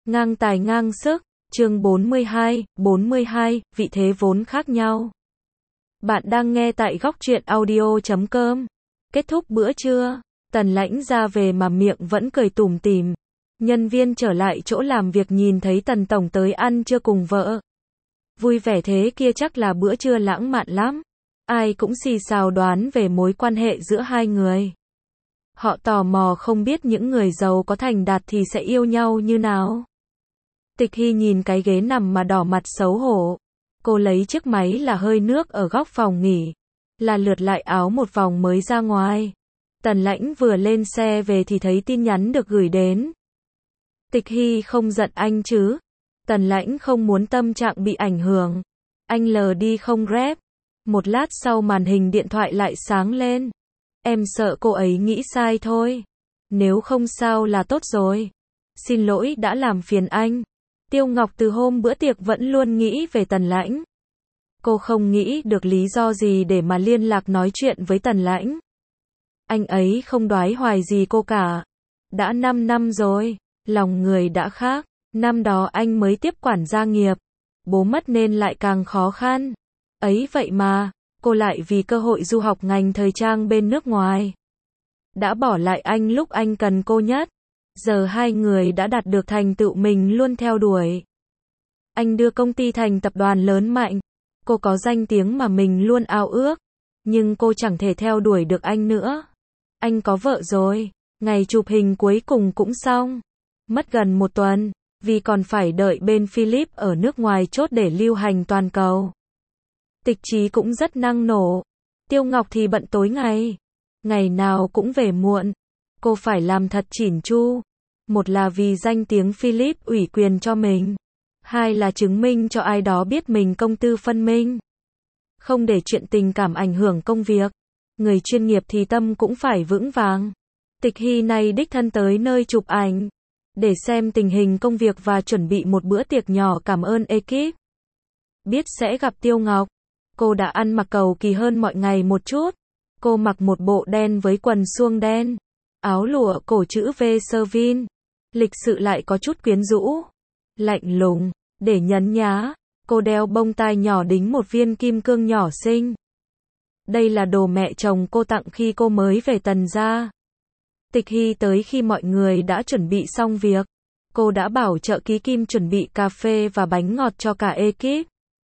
Ngang tài ngang sức, chương 42, vị thế vốn khác nhau. Bạn đang nghe tại góc truyện audio.com. Kết thúc bữa trưa, Tần Lãnh ra về mà miệng vẫn cười tủm tỉm. Nhân viên trở lại chỗ làm việc nhìn thấy Tần Tổng tới ăn trưa cùng vợ. Vui vẻ thế kia chắc là bữa trưa lãng mạn lắm. Ai cũng xì xào đoán về mối quan hệ giữa hai người. Họ tò mò không biết những người giàu có thành đạt thì sẽ yêu nhau như nào. Tịch Hy nhìn cái ghế nằm mà đỏ mặt xấu hổ. Cô lấy chiếc máy là hơi nước ở góc phòng nghỉ. Là lượt lại áo một vòng mới ra ngoài. Tần Lãnh vừa lên xe về thì thấy tin nhắn được gửi đến. Tịch Hy không giận anh chứ? Tần Lãnh không muốn tâm trạng bị ảnh hưởng. Anh lờ đi không rep. Một lát sau màn hình điện thoại lại sáng lên. Em sợ cô ấy nghĩ sai thôi. Nếu không sao là tốt rồi. Xin lỗi đã làm phiền anh. Tiêu Ngọc từ hôm bữa tiệc vẫn luôn nghĩ về Tần Lãnh. Cô không nghĩ được lý do gì để mà liên lạc nói chuyện với Tần Lãnh. Anh ấy không đoái hoài gì cô cả. Đã 5 năm rồi, lòng người đã khác. Năm đó anh mới tiếp quản gia nghiệp. Bố mất nên lại càng khó khăn. Ấy vậy mà, cô lại vì cơ hội du học ngành thời trang bên nước ngoài. Đã bỏ lại anh lúc anh cần cô nhất. Giờ hai người đã đạt được thành tựu mình luôn theo đuổi. Anh đưa công ty thành tập đoàn lớn mạnh. Cô có danh tiếng mà mình luôn ao ước. Nhưng cô chẳng thể theo đuổi được anh nữa. Anh có vợ rồi. Ngày chụp hình cuối cùng cũng xong. Mất gần 1 tuần. Vì còn phải đợi bên Philip ở nước ngoài chốt để lưu hành toàn cầu. Tịch Chí cũng rất năng nổ. Tiêu Ngọc thì bận tối ngày. Ngày nào cũng về muộn. Cô phải làm thật chỉn chu. Một là vì danh tiếng Philip ủy quyền cho mình. Hai là chứng minh cho ai đó biết mình công tư phân minh. Không để chuyện tình cảm ảnh hưởng công việc. Người chuyên nghiệp thì tâm cũng phải vững vàng. Tịch Hy này đích thân tới nơi chụp ảnh. Để xem tình hình công việc và chuẩn bị một bữa tiệc nhỏ cảm ơn ekip. Biết sẽ gặp Tiêu Ngọc. Cô đã ăn mặc cầu kỳ hơn mọi ngày một chút. Cô mặc một bộ đen với quần suông đen. Áo lụa cổ chữ V Servin. Lịch sự lại có chút quyến rũ. Lạnh lùng. Để nhấn nhá. Cô đeo bông tai nhỏ đính một viên kim cương nhỏ xinh. Đây là đồ mẹ chồng cô tặng khi cô mới về Tần gia. Tịch Hy tới khi mọi người đã chuẩn bị xong việc. Cô đã bảo trợ ký Kim chuẩn bị cà phê và bánh ngọt cho cả ekip.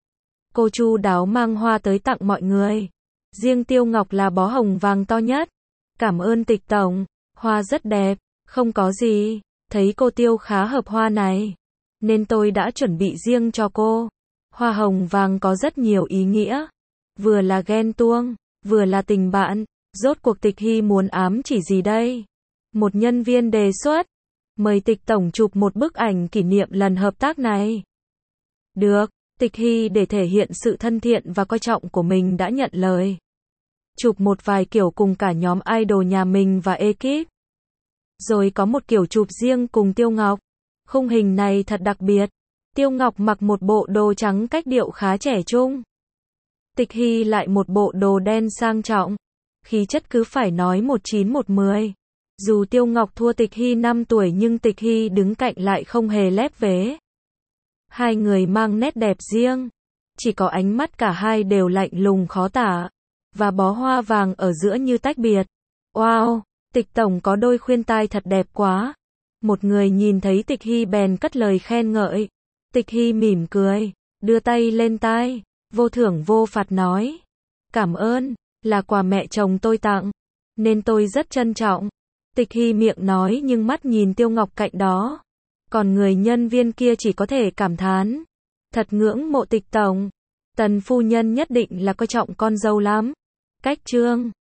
Cô chu đáo mang hoa tới tặng mọi người. Riêng Tiêu Ngọc là bó hồng vàng to nhất. Cảm ơn Tịch Tổng. Hoa rất đẹp. Không có gì. Thấy cô Tiêu khá hợp hoa này. Nên tôi đã chuẩn bị riêng cho cô. Hoa hồng vàng có rất nhiều ý nghĩa. Vừa là ghen tuông. Vừa là tình bạn. Rốt cuộc Tịch Hy muốn ám chỉ gì đây? Một nhân viên đề xuất. Mời Tịch Tổng chụp một bức ảnh kỷ niệm lần hợp tác này. Được. Tịch Hy để thể hiện sự thân thiện và coi trọng của mình đã nhận lời. Chụp một vài kiểu cùng cả nhóm idol nhà mình và ekip. Rồi có một kiểu chụp riêng cùng Tiêu Ngọc. Khung hình này thật đặc biệt. Tiêu Ngọc mặc một bộ đồ trắng cách điệu khá trẻ trung. Tịch Hy lại một bộ đồ đen sang trọng. Khí chất cứ phải nói 19-10. Dù Tiêu Ngọc thua Tịch Hy 5 tuổi nhưng Tịch Hy đứng cạnh lại không hề lép vế. Hai người mang nét đẹp riêng. Chỉ có ánh mắt cả hai đều lạnh lùng khó tả. Và bó hoa vàng ở giữa như tách biệt. Wow, Tịch Tổng có đôi khuyên tai thật đẹp quá. Một người nhìn thấy Tịch Hy bèn cất lời khen ngợi. Tịch Hy mỉm cười, đưa tay lên tai, vô thưởng vô phạt nói. Cảm ơn, là quà mẹ chồng tôi tặng. Nên tôi rất trân trọng. Tịch Hy miệng nói nhưng mắt nhìn Tiêu Ngọc cạnh đó. Còn người nhân viên kia chỉ có thể cảm thán. Thật ngưỡng mộ Tịch Tổng. Tần phu nhân nhất định là coi trọng con dâu lắm. Cách chương